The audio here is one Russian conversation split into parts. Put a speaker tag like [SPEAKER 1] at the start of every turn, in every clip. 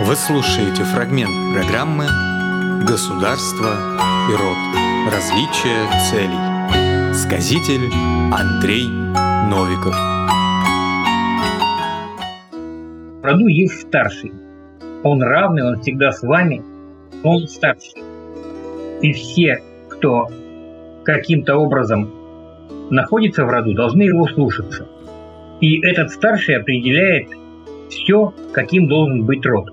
[SPEAKER 1] Вы слушаете фрагмент программы «Государство и род. Различие целей». Сказитель Андрей Новиков.
[SPEAKER 2] В роду есть старший. Он равный, он всегда с вами, он старший. И все, кто каким-то образом находится в роду, должны его слушаться. И этот старший определяет все, каким должен быть род.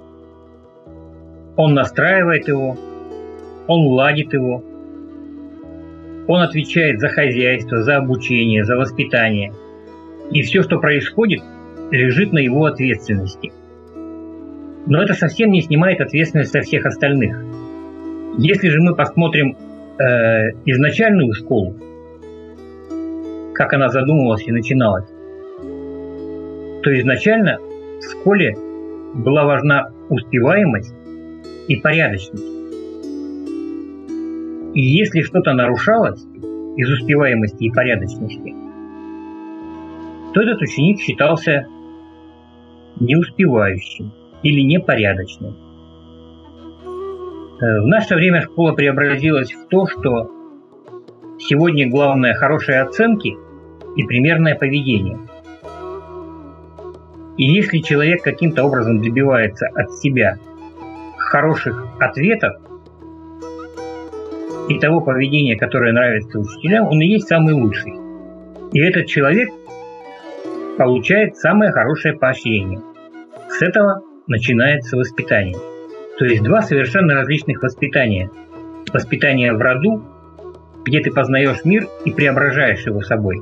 [SPEAKER 2] Он настраивает его, он ладит его, он отвечает за хозяйство, за обучение, за воспитание. И все, что происходит, лежит на его ответственности. Но это совсем не снимает ответственность со всех остальных. Если же мы посмотрим изначальную школу, как она задумывалась и начиналась, то изначально в школе была важна успеваемость и порядочность. И если что-то нарушалось из успеваемости и порядочности, то этот ученик считался неуспевающим или непорядочным. В наше время школа преобразилась в то, что сегодня главное хорошие оценки и примерное поведение. И если человек каким-то образом добивается от себя хороших ответов и того поведения, которое нравится учителям, он и есть самый лучший. И этот человек получает самое хорошее поощрение. С этого начинается воспитание. То есть два совершенно различных воспитания. Воспитание в роду, где ты познаешь мир и преображаешь его собой.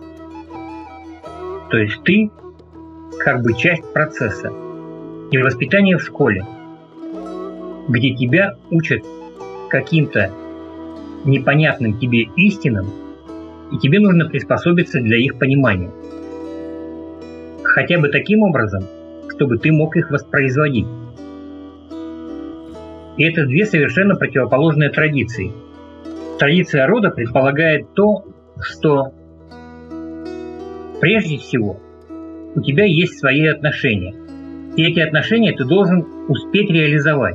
[SPEAKER 2] То есть ты как бы часть процесса. И воспитание в школе, где тебя учат каким-то непонятным тебе истинам, и тебе нужно приспособиться для их понимания. Хотя бы таким образом, чтобы ты мог их воспроизводить. И это две совершенно противоположные традиции. Традиция рода предполагает то, что прежде всего у тебя есть свои отношения. И эти отношения ты должен успеть реализовать.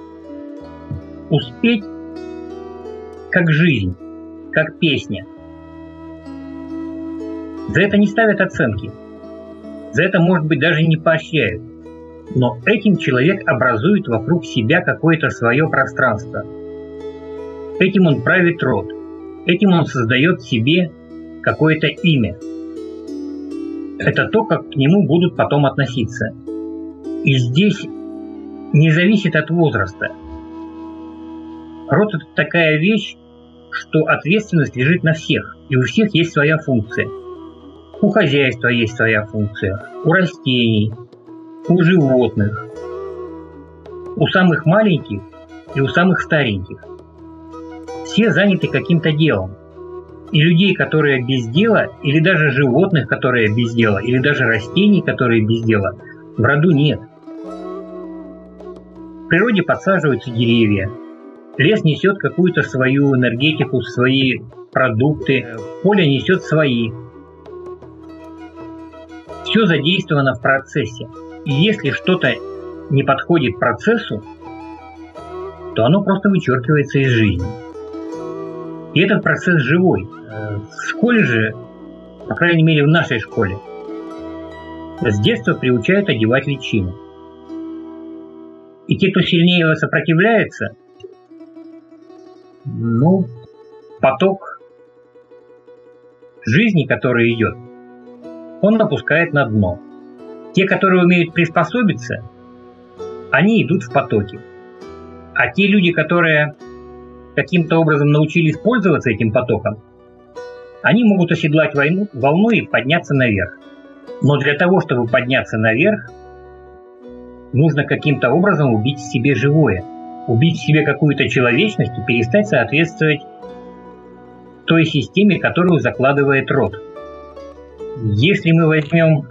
[SPEAKER 2] Успеть как жизнь, как песня. За это не ставят оценки. За это, может быть, даже не поощряют. Но этим человек образует вокруг себя какое-то свое пространство. Этим он правит род. Этим он создает себе какое-то имя. Это то, как к нему будут потом относиться. И здесь не зависит от возраста. Род – это такая вещь, что ответственность лежит на всех. И у всех есть своя функция. У хозяйства есть своя функция. У растений, у животных, у самых маленьких и у самых стареньких. Все заняты каким-то делом. И людей, которые без дела, или даже животных, которые без дела, или даже растений, которые без дела, в роду нет. В природе подсаживаются деревья. Лес несет какую-то свою энергетику, свои продукты. Поле несет свои. Все задействовано в процессе. И если что-то не подходит процессу, то оно просто вычеркивается из жизни. И этот процесс живой. В школе же, по крайней мере в нашей школе, с детства приучают одевать личину. И те, кто сильнее сопротивляется, поток жизни, который идет, он опускает на дно. Те, которые умеют приспособиться, они идут в потоке. А те люди, которые каким-то образом научились пользоваться этим потоком, они могут оседлать волну и подняться наверх. Но для того, чтобы подняться наверх, нужно каким-то образом убить в себе живое, убить в себе какую-то человечность и перестать соответствовать той системе, которую закладывает род. Если мы возьмем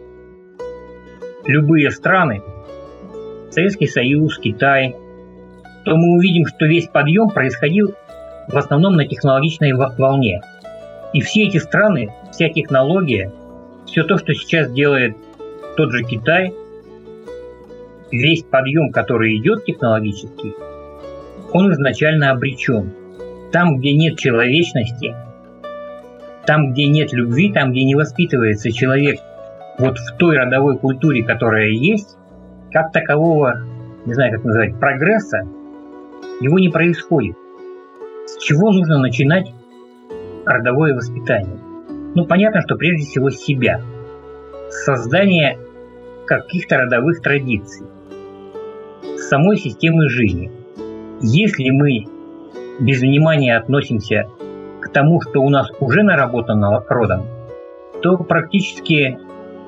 [SPEAKER 2] любые страны, Советский Союз, Китай, то мы увидим, что весь подъем происходил в основном на технологичной волне. И все эти страны, вся технология, все то, что сейчас делает тот же Китай, весь подъем, который идет технологический, он изначально обречен. Там, где нет человечности, там, где нет любви, там, где не воспитывается человек вот в той родовой культуре, которая есть, как такового, не знаю, как называть, прогресса, его не происходит. С чего нужно начинать родовое воспитание? Ну, понятно, что прежде всего с себя. С создания каких-то родовых традиций, с самой системы жизни. Если мы без внимания относимся к тому, что у нас уже наработано родом, то практически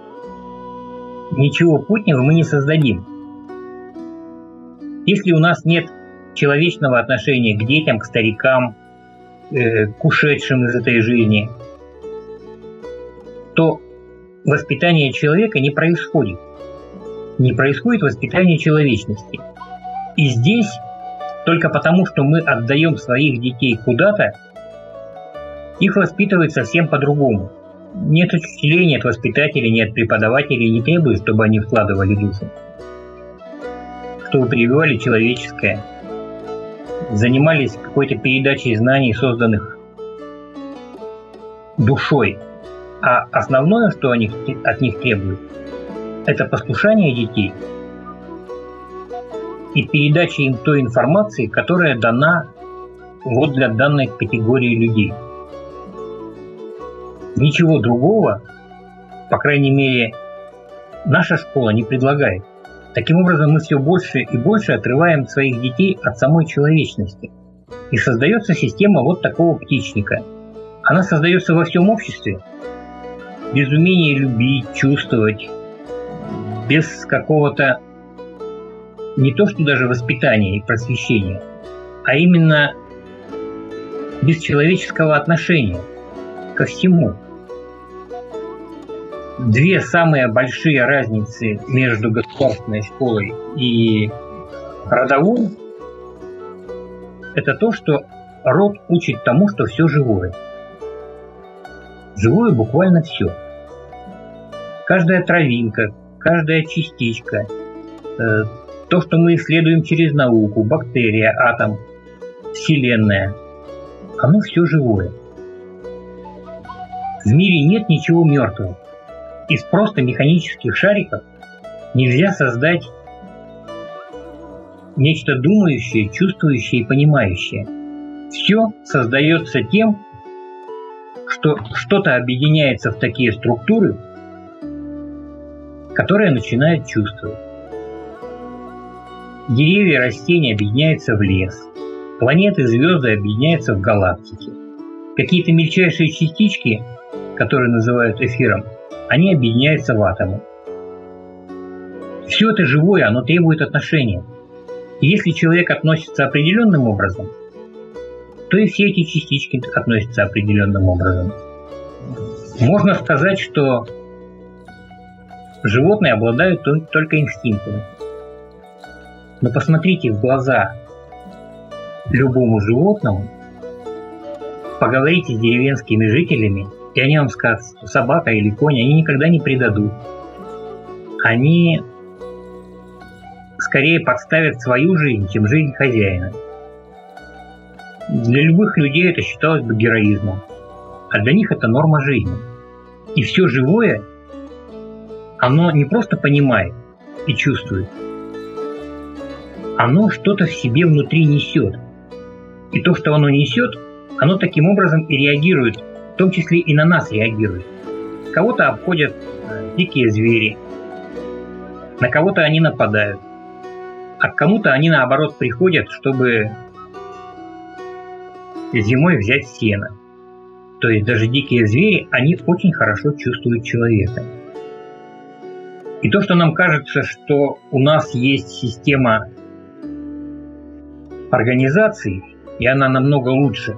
[SPEAKER 2] ничего путнего мы не создадим. Если у нас нет человечного отношения к детям, к старикам, к ушедшим из этой жизни, то воспитание человека не происходит. Не происходит воспитание человечности. И здесь только потому, что мы отдаем своих детей куда-то, их воспитывают совсем по-другому. Нет учителей, нет воспитателей, нет преподавателей, не требуют, чтобы они вкладывали душу, чтобы прививали человеческое, занимались какой-то передачей знаний, созданных душой. А основное, что от них требуют, это послушание детей и передача им той информации, которая дана вот для данной категории людей. Ничего другого, по крайней мере, наша школа не предлагает. Таким образом, мы все больше и больше отрываем своих детей от самой человечности. И создается система вот такого птичника. Она создается во всем обществе. Без умения любить, чувствовать, без какого-то не то что даже воспитания и просвещения, а именно без человеческого отношения ко всему. Две самые большие разницы между государственной школой и родовой – это то, что род учит тому, что все живое. Живое буквально все. Каждая травинка, каждая частичка, то, что мы исследуем через науку, бактерия, атом, Вселенная, оно все живое. В мире нет ничего мертвого. Из просто механических шариков нельзя создать нечто думающее, чувствующее и понимающее. Все создается тем, что что-то объединяется в такие структуры, которые начинают чувствовать. Деревья, растения объединяются в лес. Планеты, звезды объединяются в галактики. Какие-то мельчайшие частички, которые называют эфиром, они объединяются в атомы. Все это живое, оно требует отношения. И если человек относится определенным образом, то и все эти частички относятся определенным образом. Можно сказать, что животные обладают только инстинктами. Но посмотрите в глаза любому животному, поговорите с деревенскими жителями, и они вам скажут, что собака или конь, они никогда не предадут. Они скорее подставят свою жизнь, чем жизнь хозяина. Для любых людей это считалось бы героизмом, а для них это норма жизни. И все живое, оно не просто понимает и чувствует, оно что-то в себе внутри несет. И то, что оно несет, оно таким образом и реагирует, в том числе и на нас реагирует. Кого-то обходят дикие звери, на кого-то они нападают, а к кому-то они наоборот приходят, чтобы зимой взять сено. То есть даже дикие звери, они очень хорошо чувствуют человека. И то, что нам кажется, что у нас есть система организаций, и она намного лучше,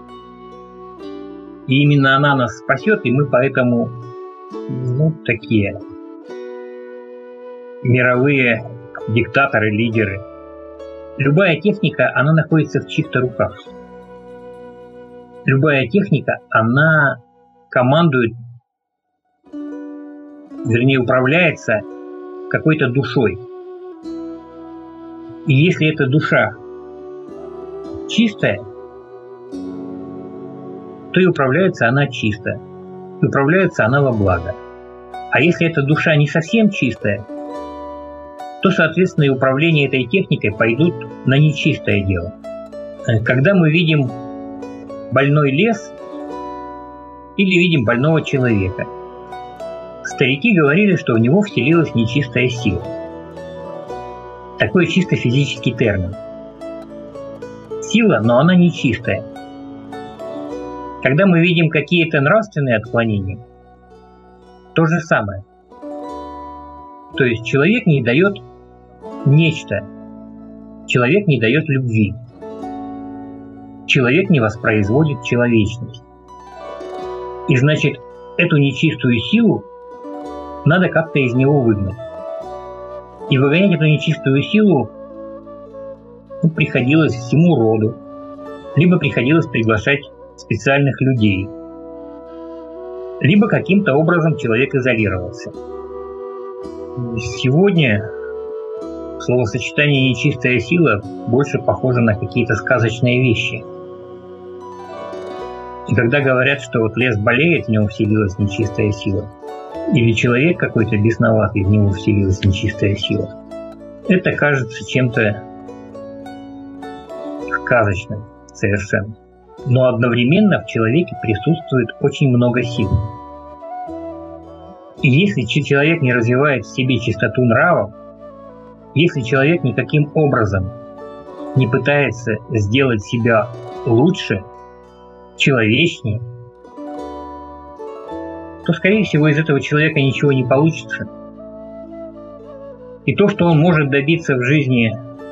[SPEAKER 2] и именно она нас спасет, и мы поэтому такие мировые диктаторы, лидеры. Любая техника, она находится в чьих-то руках. Любая техника, она командует, вернее, управляется какой-то душой. И если эта душа чистая, то и управляется она чисто, и управляется она во благо. А если эта душа не совсем чистая, то, соответственно, и управление этой техникой пойдут на нечистое дело. Когда мы видим больной лес или видим больного человека, старики говорили, что в него вселилась нечистая сила. Такой чисто физический термин. Сила, но она нечистая. Когда мы видим какие-то нравственные отклонения, то же самое. То есть человек не дает нечто. Человек не дает любви. Человек не воспроизводит человечность. И значит, эту нечистую силу надо как-то из него выгнать. И выгонять эту нечистую силу приходилось всему роду, либо приходилось приглашать специальных людей, либо каким-то образом человек изолировался. Сегодня словосочетание «нечистая сила» больше похоже на какие-то сказочные вещи. И когда говорят, что вот лес болеет, в нем вселилась нечистая сила, или человек какой-то бесноватый, в него вселилась нечистая сила, это кажется чем-то сказочным совершенно. Но одновременно в человеке присутствует очень много сил. И если человек не развивает в себе чистоту нравов, если человек никаким образом не пытается сделать себя лучше, человечнее, то, скорее всего, из этого человека ничего не получится. И то, что он может добиться в жизни,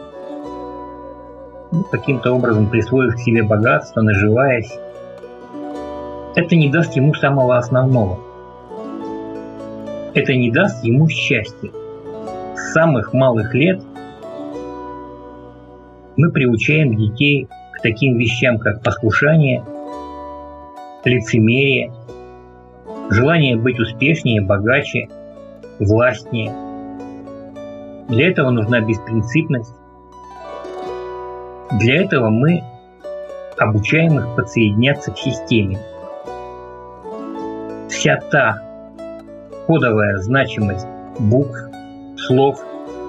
[SPEAKER 2] каким-то образом присвоив к себе богатство, наживаясь, это не даст ему самого основного. Это не даст ему счастья. С самых малых лет мы приучаем детей к таким вещам, как послушание, лицемерие, желание быть успешнее, богаче, властнее. Для этого нужна беспринципность. Для этого мы обучаем их подсоединяться к системе. Вся та кодовая значимость букв, слов,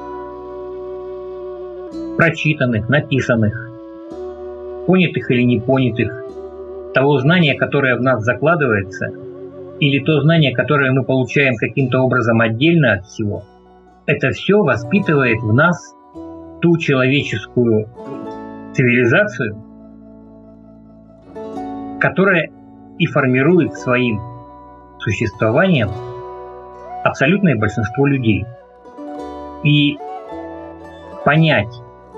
[SPEAKER 2] прочитанных, написанных, понятых или не понятых, того знания, которое в нас закладывается, или то знание, которое мы получаем каким-то образом отдельно от всего, это все воспитывает в нас ту человеческую цивилизацию, которая и формирует своим существованием абсолютное большинство людей. И понять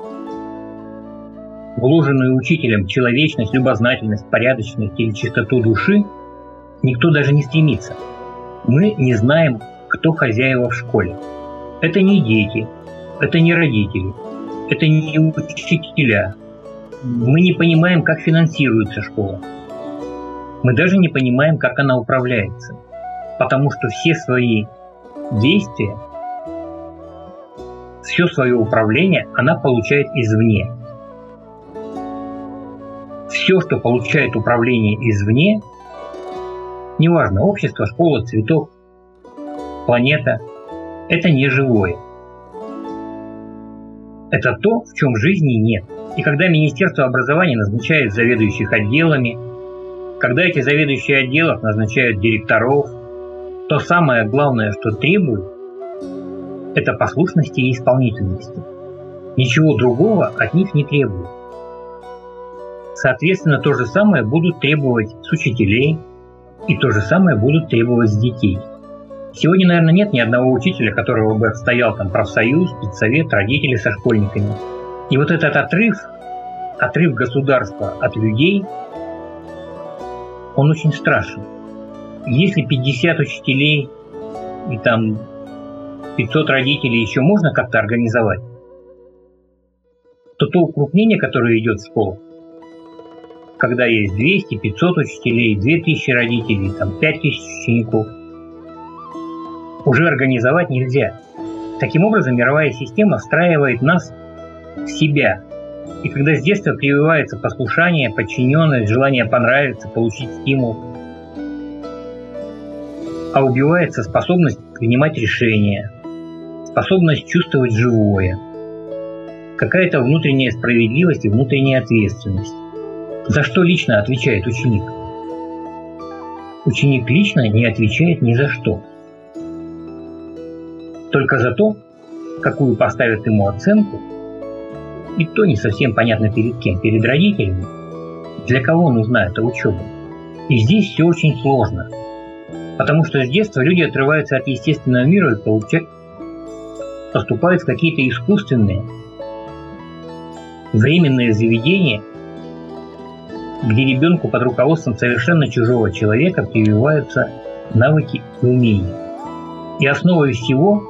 [SPEAKER 2] вложенную учителем человечность, любознательность, порядочность или чистоту души никто даже не стремится. Мы не знаем, кто хозяева в школе. Это не дети, это не родители, это не учителя. Мы не понимаем, как финансируется школа. Мы даже не понимаем, как она управляется. Потому что все свои действия, все свое управление она получает извне. Все, что получает управление извне, неважно, общество, школа, цветок, планета, это не живое. Это то, в чем жизни нет. И когда Министерство образования назначает заведующих отделами, когда эти заведующие отделов назначают директоров, то самое главное, что требуют, это послушности и исполнительности. Ничего другого от них не требуют. Соответственно, то же самое будут требовать с учителей, и то же самое будут требовать с детей. Сегодня, наверное, нет ни одного учителя, которого бы отстоял там профсоюз, педсовет, родители со школьниками. И вот этот отрыв государства от людей, он очень страшен. Если 50 учителей и там 500 родителей еще можно как-то организовать, то укрупнение, которое идет в школах, когда есть 200, 500 учителей, 2000 родителей, там 5000 учеников, уже организовать нельзя. Таким образом, мировая система встраивает нас в себя. И когда с детства прививается послушание, подчиненность, желание понравиться, получить стимул, а убивается способность принимать решения, способность чувствовать живое, какая-то внутренняя справедливость и внутренняя ответственность. За что лично отвечает ученик? Ученик лично не отвечает ни за что. Только за то, какую поставят ему оценку, и то не совсем понятно перед кем, перед родителями, для кого нужна эта учеба. И здесь все очень сложно, потому что с детства люди отрываются от естественного мира и поступают в какие-то искусственные, временные заведения, где ребенку под руководством совершенно чужого человека прививаются навыки и умения. И основой всего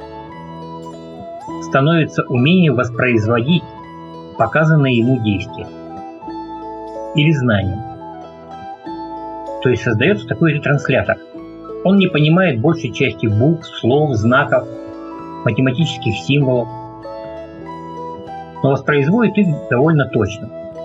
[SPEAKER 2] становится умение воспроизводить показанные ему действия или знания. То есть создается такой ретранслятор. Он не понимает большей части букв, слов, знаков, математических символов, но воспроизводит их довольно точно.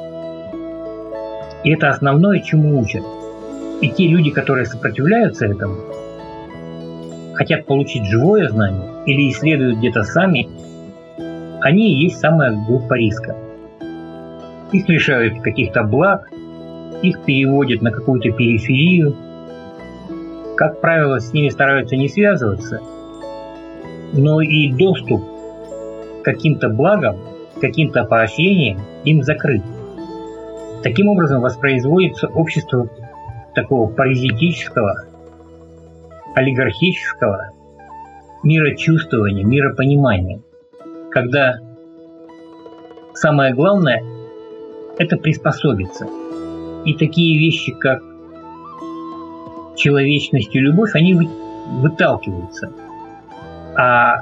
[SPEAKER 2] И это основное, чему учат. И те люди, которые сопротивляются этому, хотят получить живое знание или исследуют где-то сами, они и есть самая группа риска. Их лишают каких-то благ, их переводят на какую-то периферию. Как правило, с ними стараются не связываться, но и доступ к каким-то благам, к каким-то поощрениям им закрыт. Таким образом воспроизводится общество такого паразитического, олигархического мирочувствования, миропонимания, когда самое главное – это приспособиться. И такие вещи, как человечность и любовь, они выталкиваются. А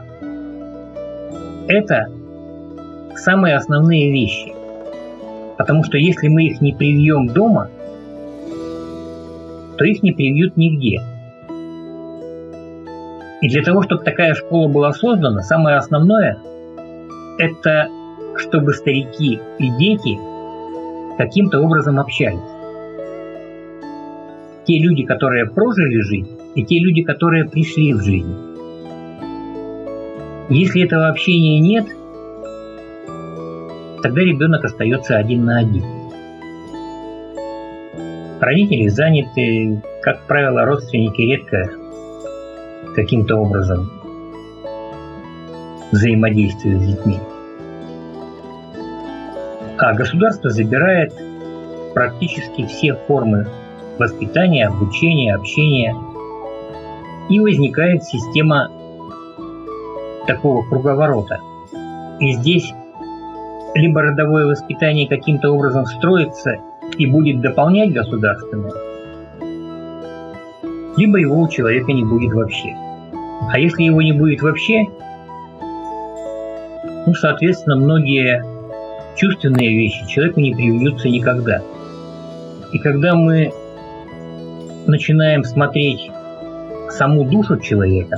[SPEAKER 2] это самые основные вещи. Потому что если мы их не привьем дома, то их не привьют нигде. И для того, чтобы такая школа была создана, самое основное – это чтобы старики и дети каким-то образом общались. Те люди, которые прожили жизнь, и те люди, которые пришли в жизнь. Если этого общения нет, тогда ребенок остается один на один. Родители заняты, как правило, родственники редко каким-то образом взаимодействуют с детьми. А государство забирает практически все формы воспитания, обучения, общения. И возникает система такого круговорота. И здесь либо родовое воспитание каким-то образом строится и будет дополнять государственное, либо его у человека не будет вообще. А если его не будет вообще, соответственно, многие чувственные вещи человеку не привьются никогда. И когда мы начинаем смотреть саму душу человека,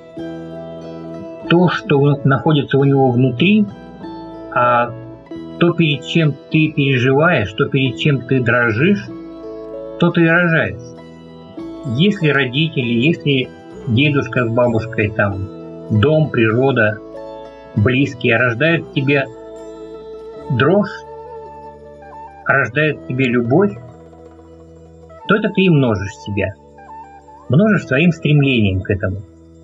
[SPEAKER 2] то, что находится у него внутри, а то, перед чем ты переживаешь, то, перед чем ты дрожишь, то ты и рожаешься. Если родители, если дедушка с бабушкой, дом, природа, близкие рождают в тебе дрожь, рождают в тебе любовь, то это ты и множишь себя. Множишь своим стремлением к этому.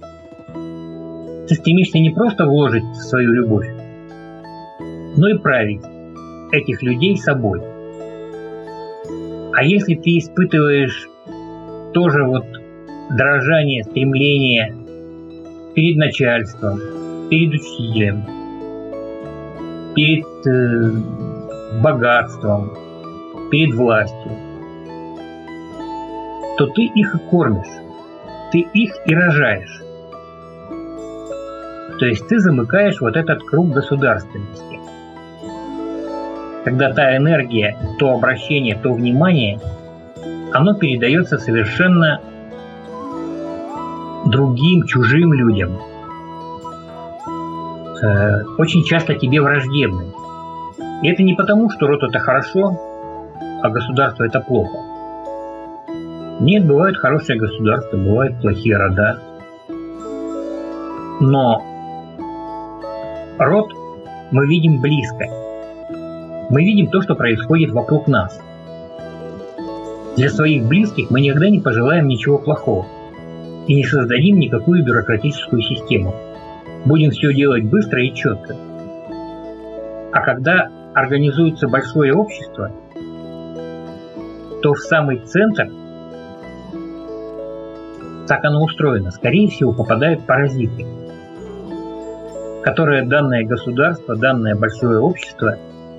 [SPEAKER 2] Ты стремишься не просто вложить свою любовь, но и править этих людей собой. А если ты испытываешь тоже дрожание, стремление перед начальством, перед учителем, перед богатством, перед властью, то ты их и кормишь, ты их и рожаешь. То есть ты замыкаешь этот круг государственности. Когда та энергия, то обращение, то внимание, оно передается совершенно другим, чужим людям, очень часто тебе враждебным. И это не потому, что род – это хорошо, а государство – это плохо. Нет, бывают хорошие государства, бывают плохие рода. Но род мы видим близко. Мы видим то, что происходит вокруг нас. Для своих близких мы никогда не пожелаем ничего плохого и не создадим никакую бюрократическую систему. Будем все делать быстро и четко. А когда организуется большое общество, то в самый центр, так оно устроено, скорее всего, попадают паразиты, которые данное государство, данное большое общество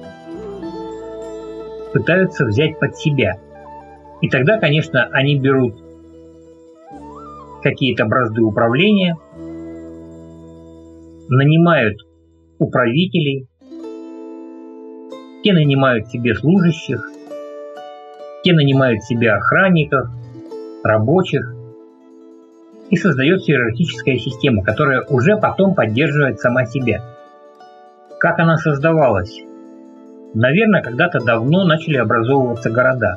[SPEAKER 2] пытаются взять под себя. И тогда, конечно, они берут какие-то бразды управления, нанимают управителей, те нанимают себе служащих, те нанимают себе охранников, рабочих, и создается иерархическая система, которая уже потом поддерживает сама себя. Как она создавалась? Наверное, когда-то давно начали образовываться города.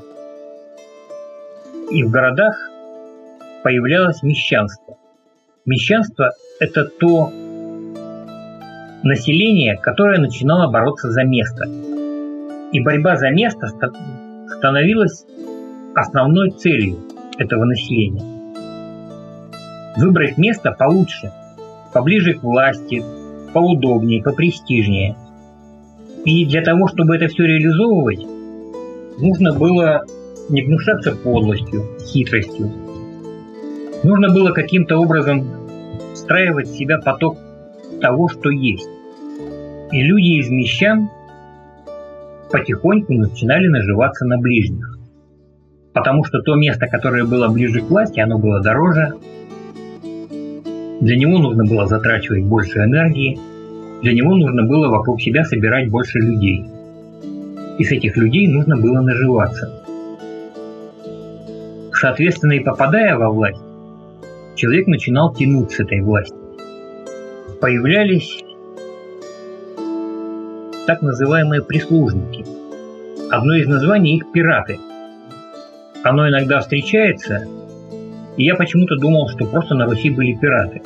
[SPEAKER 2] И в городах появлялось мещанство. Мещанство – это то население, которое начинало бороться за место. И борьба за место становилась основной целью этого населения. Выбрать место получше, поближе к власти, поудобнее, попрестижнее. И для того, чтобы это все реализовывать, нужно было не гнушаться подлостью, хитростью. Нужно было каким-то образом встраивать в себя поток того, что есть. И люди из мещан потихоньку начинали наживаться на ближних. Потому что то место, которое было ближе к власти, оно было дороже. Для него нужно было затрачивать больше энергии. Для него нужно было вокруг себя собирать больше людей. И с этих людей нужно было наживаться. Соответственно, и попадая во власть, человек начинал тянуть с этой власти. Появлялись так называемые прислужники. Одно из названий их – пираты. Оно иногда встречается, и я почему-то думал, что просто на Руси были пираты.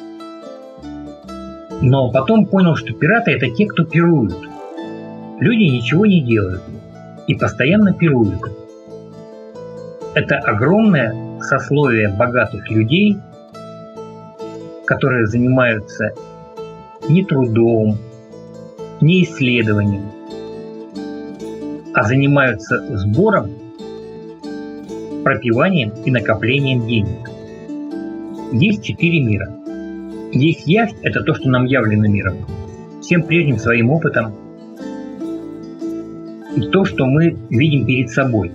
[SPEAKER 2] Но потом понял, что пираты – это те, кто пируют. Люди ничего не делают и постоянно пируют. Это огромное сословие богатых людей, которые занимаются не трудом, не исследованием, а занимаются сбором, пропиванием и накоплением денег. Есть 4 мира. Есть явь – это то, что нам явлено миром, всем прежним своим опытом, и то, что мы видим перед собой.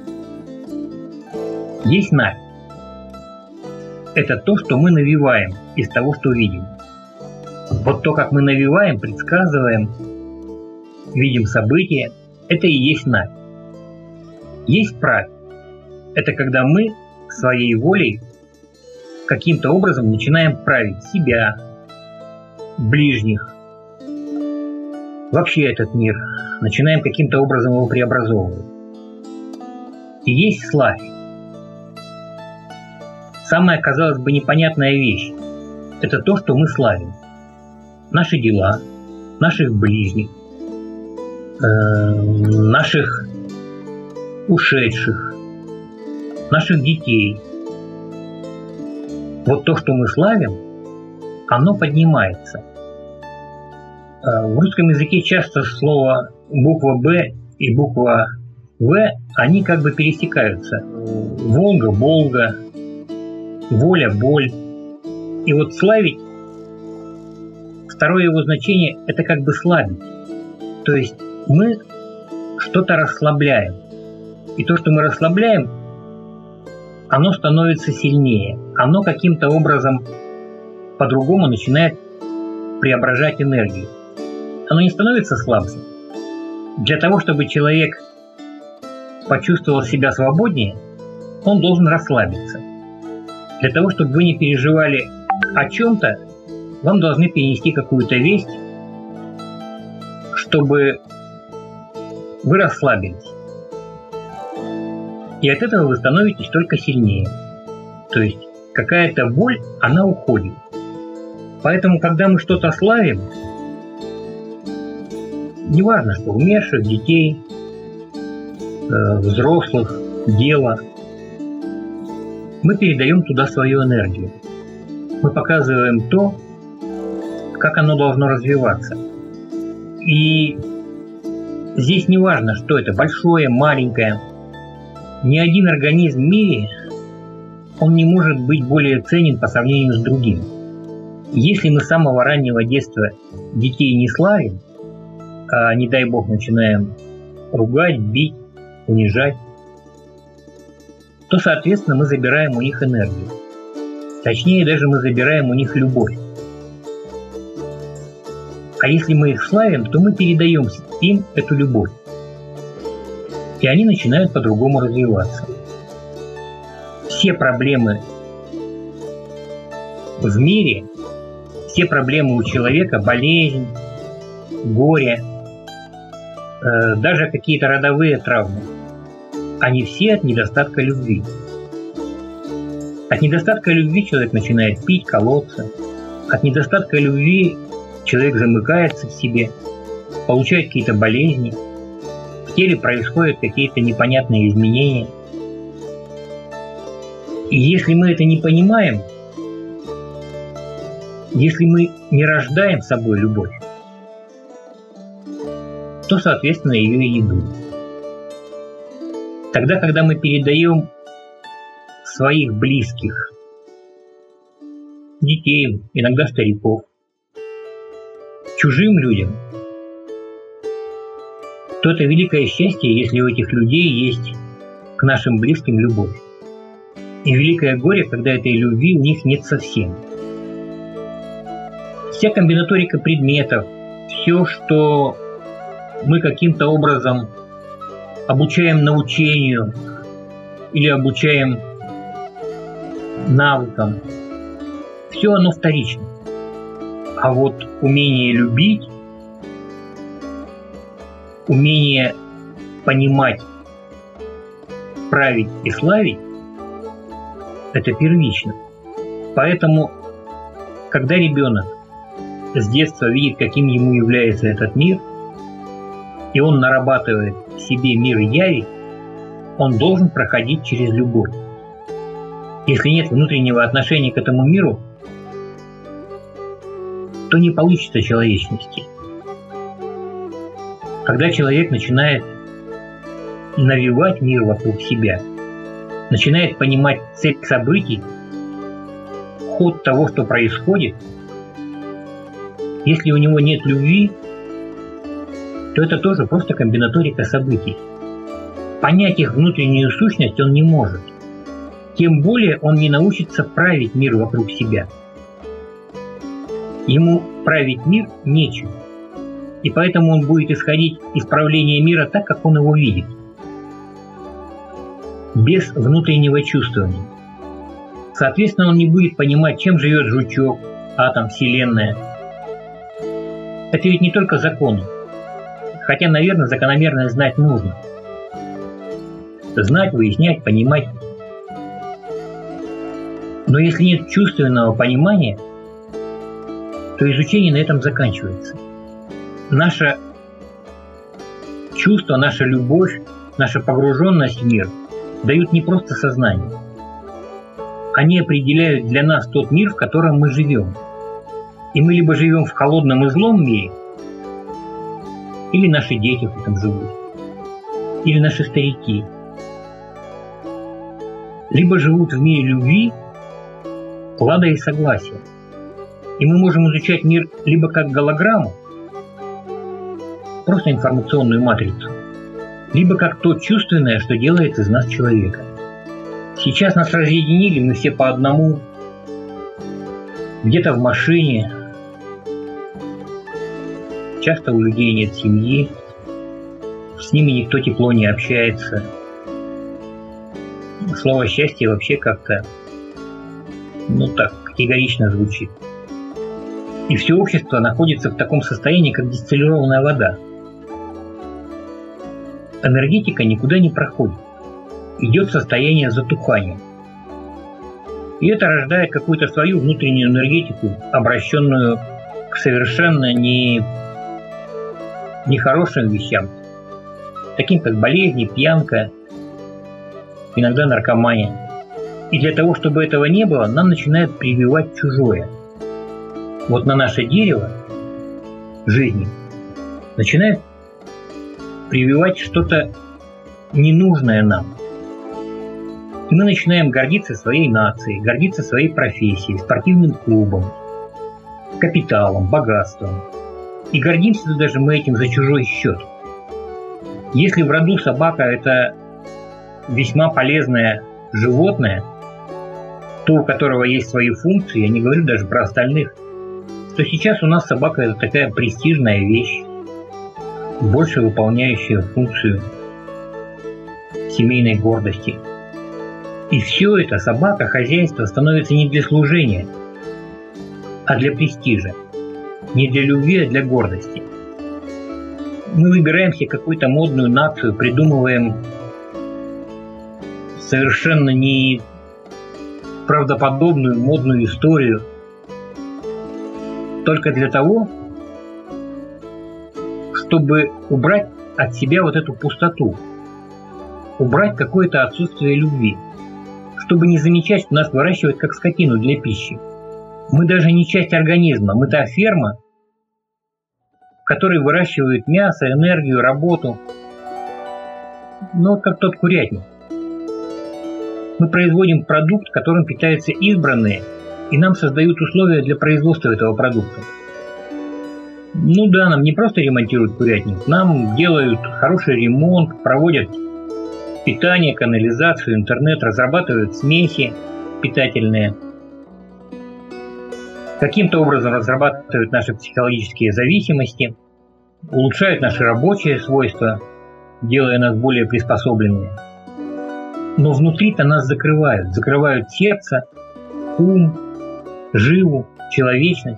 [SPEAKER 2] Есть навь. Это то, что мы навеваем из того, что видим. Вот то, как мы навеваем, предсказываем, видим события, это и есть навь. Есть правь. Это когда мы своей волей каким-то образом начинаем править себя, ближних, вообще этот мир, начинаем каким-то образом его преобразовывать. И есть славь. Самая, казалось бы, непонятная вещь – это то, что мы славим. Наши дела, наших ближних, наших ушедших, наших детей. Вот то, что мы славим, оно поднимается. В русском языке часто слово буква «Б» и буква «В», они как бы пересекаются. Волга, Волга, воля, боль. И вот славить, второе его значение – это как бы слабить. То есть мы что-то расслабляем. И то, что мы расслабляем, оно становится сильнее. Оно каким-то образом по-другому начинает преображать энергию. Оно не становится слабым. Для того, чтобы человек почувствовал себя свободнее, он должен расслабиться. Для того, чтобы вы не переживали о чем-то, вам должны перенести какую-то весть, чтобы вы расслабились. И от этого вы становитесь только сильнее. То есть какая-то боль, она уходит. Поэтому, когда мы что-то славим, неважно, что умерших, детей, взрослых, дело, мы передаем туда свою энергию. Мы показываем то, как оно должно развиваться. И здесь не важно, что это большое, маленькое. Ни один организм в мире, он не может быть более ценен по сравнению с другим. Если мы с самого раннего детства детей не славим, а, не дай бог, начинаем ругать, бить, унижать, то, соответственно, мы забираем у них энергию. Точнее, даже мы забираем у них любовь. А если мы их славим, то мы передаем им эту любовь. И они начинают по-другому развиваться. Все проблемы в мире, все проблемы у человека, болезнь, горе, даже какие-то родовые травмы, они все от недостатка любви. От недостатка любви человек начинает пить, колоться. От недостатка любви человек замыкается в себе, получает какие-то болезни, в теле происходят какие-то непонятные изменения. И если мы это не понимаем, если мы не рождаем с собой любовь, то, соответственно, ее и идут. Тогда, когда мы передаем своих близких, детей, иногда стариков, чужим людям, то это великое счастье, если у этих людей есть к нашим близким любовь. И великое горе, когда этой любви у них нет совсем. Вся комбинаторика предметов, все, что мы каким-то образом обучаем научению или обучаем навыкам, все оно вторично. А вот умение любить, умение понимать, править и славить – это первично. Поэтому, когда ребенок с детства видит, каким ему является этот мир, и он нарабатывает в себе мир яви, он должен проходить через любовь. Если нет внутреннего отношения к этому миру, то не получится человечности. Когда человек начинает навевать мир вокруг себя, начинает понимать цепь событий, ход того, что происходит, если у него нет любви, то это тоже просто комбинаторика событий. Понять их внутреннюю сущность он не может. Тем более он не научится править мир вокруг себя. Ему править мир нечем. И поэтому он будет исходить из правления мира так, как он его видит. Без внутреннего чувствования. Соответственно, он не будет понимать, чем живет жучок, атом, вселенная. Это ведь не только законы. Хотя, наверное, закономерность знать нужно. Знать, выяснять, понимать. Но если нет чувственного понимания, то изучение на этом заканчивается. Наше чувство, наша любовь, наша погруженность в мир дают не просто сознание. Они определяют для нас тот мир, в котором мы живем. И мы либо живем в холодном и злом мире, или наши дети в этом живут, или наши старики, либо живут в мире любви, лада и согласия. И мы можем изучать мир либо как голограмму, просто информационную матрицу, либо как то чувственное, что делает из нас человека. Сейчас нас разъединили, мы все по одному, где-то в машине. Часто у людей нет семьи, с ними никто тепло не общается. Слово «счастье» вообще как-то, так, категорично звучит. И все общество находится в таком состоянии, как дистиллированная вода. энергетика никуда не проходит. Идет состояние затухания. И это рождает какую-то свою внутреннюю энергетику, обращенную к совершенно нехорошим вещам, таким как болезни, пьянка, иногда наркомания. И для того, чтобы этого не было, нам начинают прививать чужое. Вот на наше дерево жизни начинает прививать что-то ненужное нам. И мы начинаем гордиться своей нацией, гордиться своей профессией, спортивным клубом, капиталом, богатством. И гордимся даже мы этим за чужой счет. Если в роду собака – это весьма полезное животное, то у которого есть свои функции, я не говорю даже про остальных, то сейчас у нас собака – это такая престижная вещь, больше выполняющая функцию семейной гордости. И все это, собака, хозяйство, становится не для служения, а для престижа. Не для любви, а для гордости. Мы выбираем себе какую-то модную нацию, придумываем совершенно неправдоподобную модную историю только для того, чтобы убрать от себя вот эту пустоту, убрать какое-то отсутствие любви, чтобы не замечать, что нас выращивают как скотину для пищи. Мы даже не часть организма, мы та ферма, в которой выращивают мясо, энергию, работу. Ну, как тот курятник. Мы производим продукт, которым питаются избранные, и нам создают условия для производства этого продукта. Ну да, нам не просто ремонтируют курятник, нам делают хороший ремонт, проводят питание, канализацию, интернет, разрабатывают смеси питательные. Каким-то образом разрабатывают наши психологические зависимости, улучшают наши рабочие свойства, делая нас более приспособленными. Но внутри-то нас закрывают сердце, ум, жилу, человечность.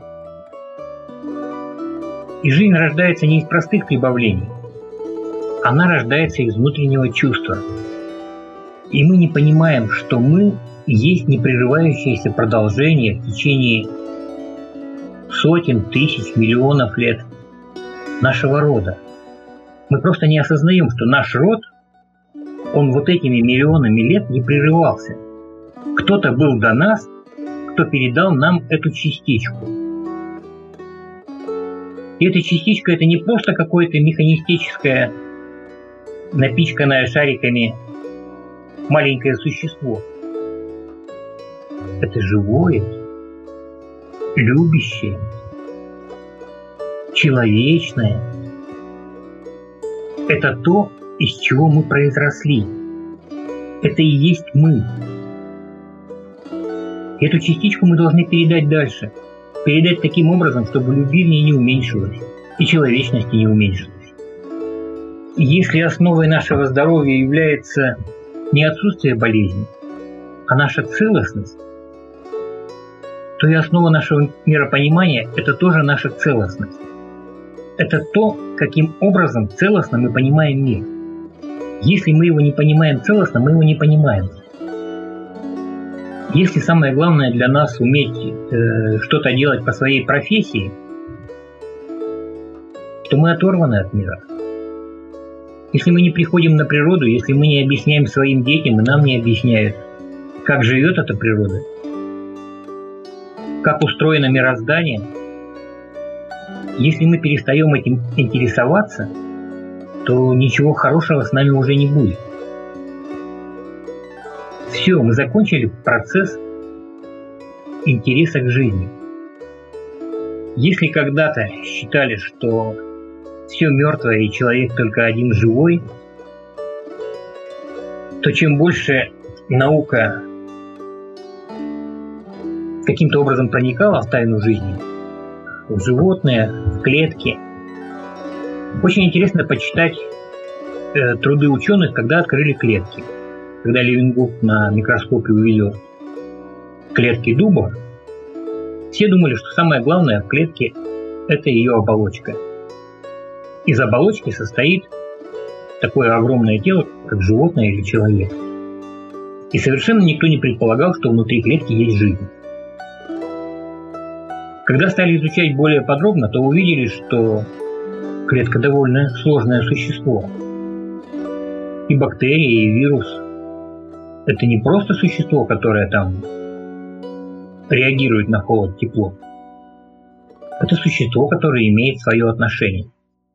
[SPEAKER 2] И жизнь рождается не из простых прибавлений. Она рождается из внутреннего чувства. И мы не понимаем, что мы есть непрерывающееся продолжение в течение сотен, тысяч, миллионов лет нашего рода. Мы просто не осознаем, что наш род, он вот этими миллионами лет не прерывался. Кто-то был до нас, кто передал нам эту частичку. И эта частичка – это не просто какое-то механистическое, напичканное шариками маленькое существо. Это живое, любящее, человечное. Это то, из чего мы произросли. Это и есть мы. Эту частичку мы должны передать дальше. Передать таким образом, чтобы любви в ней не уменьшилась и человечности не уменьшилась. Если основой нашего здоровья является не отсутствие болезней, а наша целостность, то и основа нашего миропонимания – это тоже наша целостность. Это то, каким образом целостно мы понимаем мир. Если мы его не понимаем целостно, мы его не понимаем. Если самое главное для нас уметь что-то делать по своей профессии, то мы оторваны от мира. Если мы не приходим на природу, если мы не объясняем своим детям, и нам не объясняют, как живет эта природа, как устроено мироздание, если мы перестаем этим интересоваться, то ничего хорошего с нами уже не будет. Все, мы закончили процесс интереса к жизни. Если когда-то считали, что все мертвое и человек только один живой, то чем больше наука каким-то образом проникала в тайну жизни, в животные, в клетки. Очень интересно почитать труды ученых, когда открыли клетки. Когда Левенгук на микроскопе увидел клетки дуба, все думали, что самое главное в клетке – это ее оболочка. Из оболочки состоит такое огромное тело, как животное или человек. И совершенно никто не предполагал, что внутри клетки есть жизнь. Когда стали изучать более подробно, то увидели, что клетка довольно сложное существо. И бактерия, и вирус – это не просто существо, которое там реагирует на холод-тепло. Это существо, которое имеет свое отношение.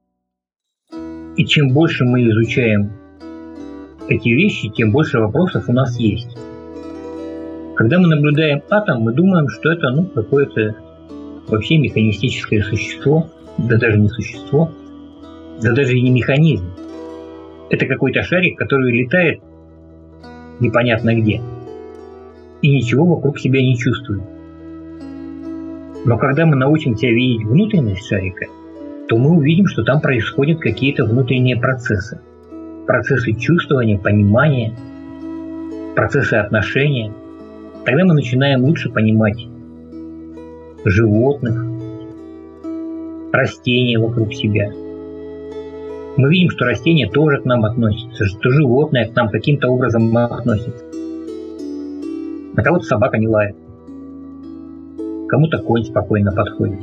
[SPEAKER 2] И чем больше мы изучаем эти вещи, тем больше вопросов у нас есть. Когда мы наблюдаем атом, мы думаем, что это какое-то вообще механистическое существо, да даже не существо, да даже и не механизм. Это какой-то шарик, который летает непонятно где и ничего вокруг себя не чувствует. Но когда мы научимся видеть внутренность шарика, то мы увидим, что там происходят какие-то внутренние процессы. Процессы чувствования, понимания, процессы отношения. Тогда мы начинаем лучше понимать животных, растения вокруг себя. Мы видим, что растения тоже к нам относятся, что животное к нам каким-то образом относится. На кого-то собака не лает, кому-то конь спокойно подходит,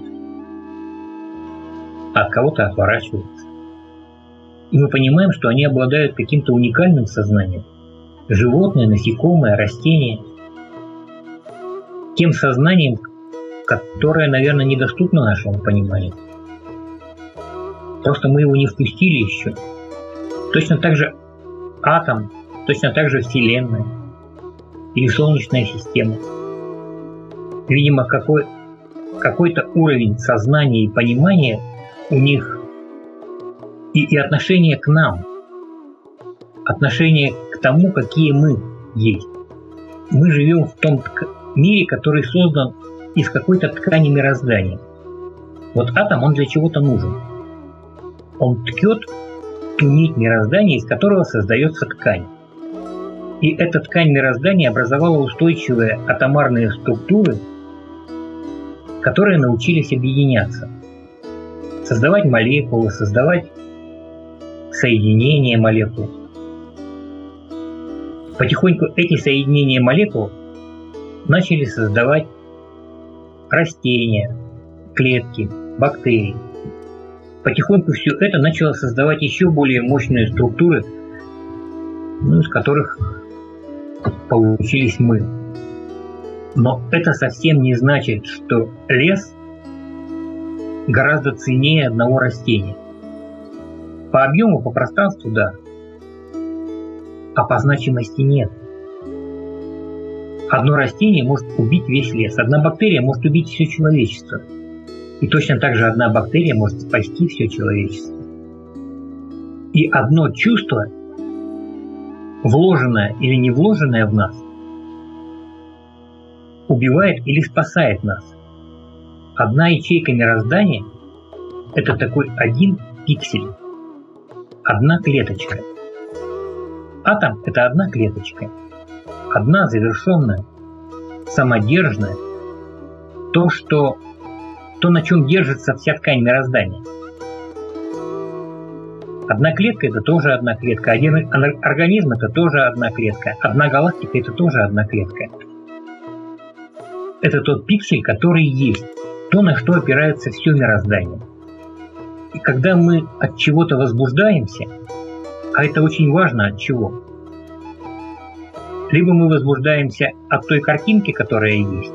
[SPEAKER 2] а от кого-то отворачивается. И мы понимаем, что они обладают каким-то уникальным сознанием. Животные, насекомые, растения. Тем сознанием, которое, наверное, недоступно нашему пониманию. Просто мы его не впустили еще. Точно так же атом, точно так же Вселенная или Солнечная система. Видимо, какой-то уровень сознания и понимания у них и отношение к нам, отношение к тому, какие мы есть. Мы живем в том мире, который создан из какой-то ткани мироздания. Вот атом, он для чего-то нужен. Он ткет ту нить мироздания, из которого создается ткань. И эта ткань мироздания образовала устойчивые атомарные структуры, которые научились объединяться. Создавать молекулы, создавать соединения молекул. Потихоньку эти соединения молекул начали создавать растения, клетки, бактерии. Потихоньку все это начало создавать еще более мощные структуры, из которых получились мы. Но это совсем не значит, что лес гораздо ценнее одного растения. По объему, по пространству – да, а по значимости нет. Одно растение может убить весь лес, одна бактерия может убить все человечество. И точно так же одна бактерия может спасти все человечество. И одно чувство, вложенное или не вложенное в нас, убивает или спасает нас. Одна ячейка мироздания – это такой один пиксель, одна клеточка. Атом – это одна клеточка, одна завершенная, самодержная, то, на чем держится вся ткань мироздания. Одна клетка – это тоже одна клетка, один организм – это тоже одна клетка, одна галактика – это тоже одна клетка. Это тот пиксель, который есть, то, на что опирается все мироздание. И когда мы от чего-то возбуждаемся, а это очень важно от чего, либо мы возбуждаемся от той картинки, которая есть,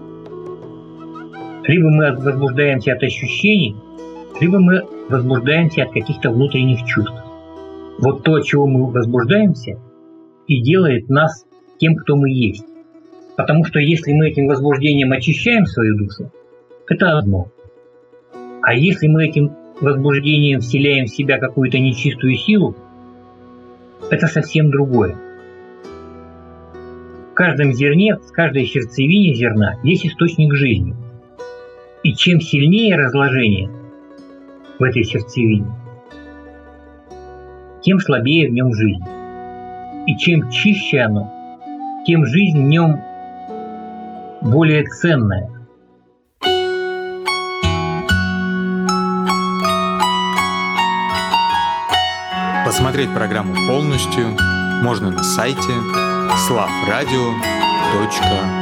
[SPEAKER 2] либо мы возбуждаемся от ощущений, либо мы возбуждаемся от каких-то внутренних чувств. Вот то, от чего мы возбуждаемся, и делает нас тем, кто мы есть. Потому что если мы этим возбуждением очищаем свою душу, это одно. А если мы этим возбуждением вселяем в себя какую-то нечистую силу, это совсем другое. В каждом зерне, в каждой сердцевине зерна есть источник жизни. И чем сильнее разложение в этой сердцевине, тем слабее в нем жизнь. И чем чище оно, тем жизнь в нем более ценная.
[SPEAKER 1] Посмотреть программу полностью можно на сайте slavradio.ru.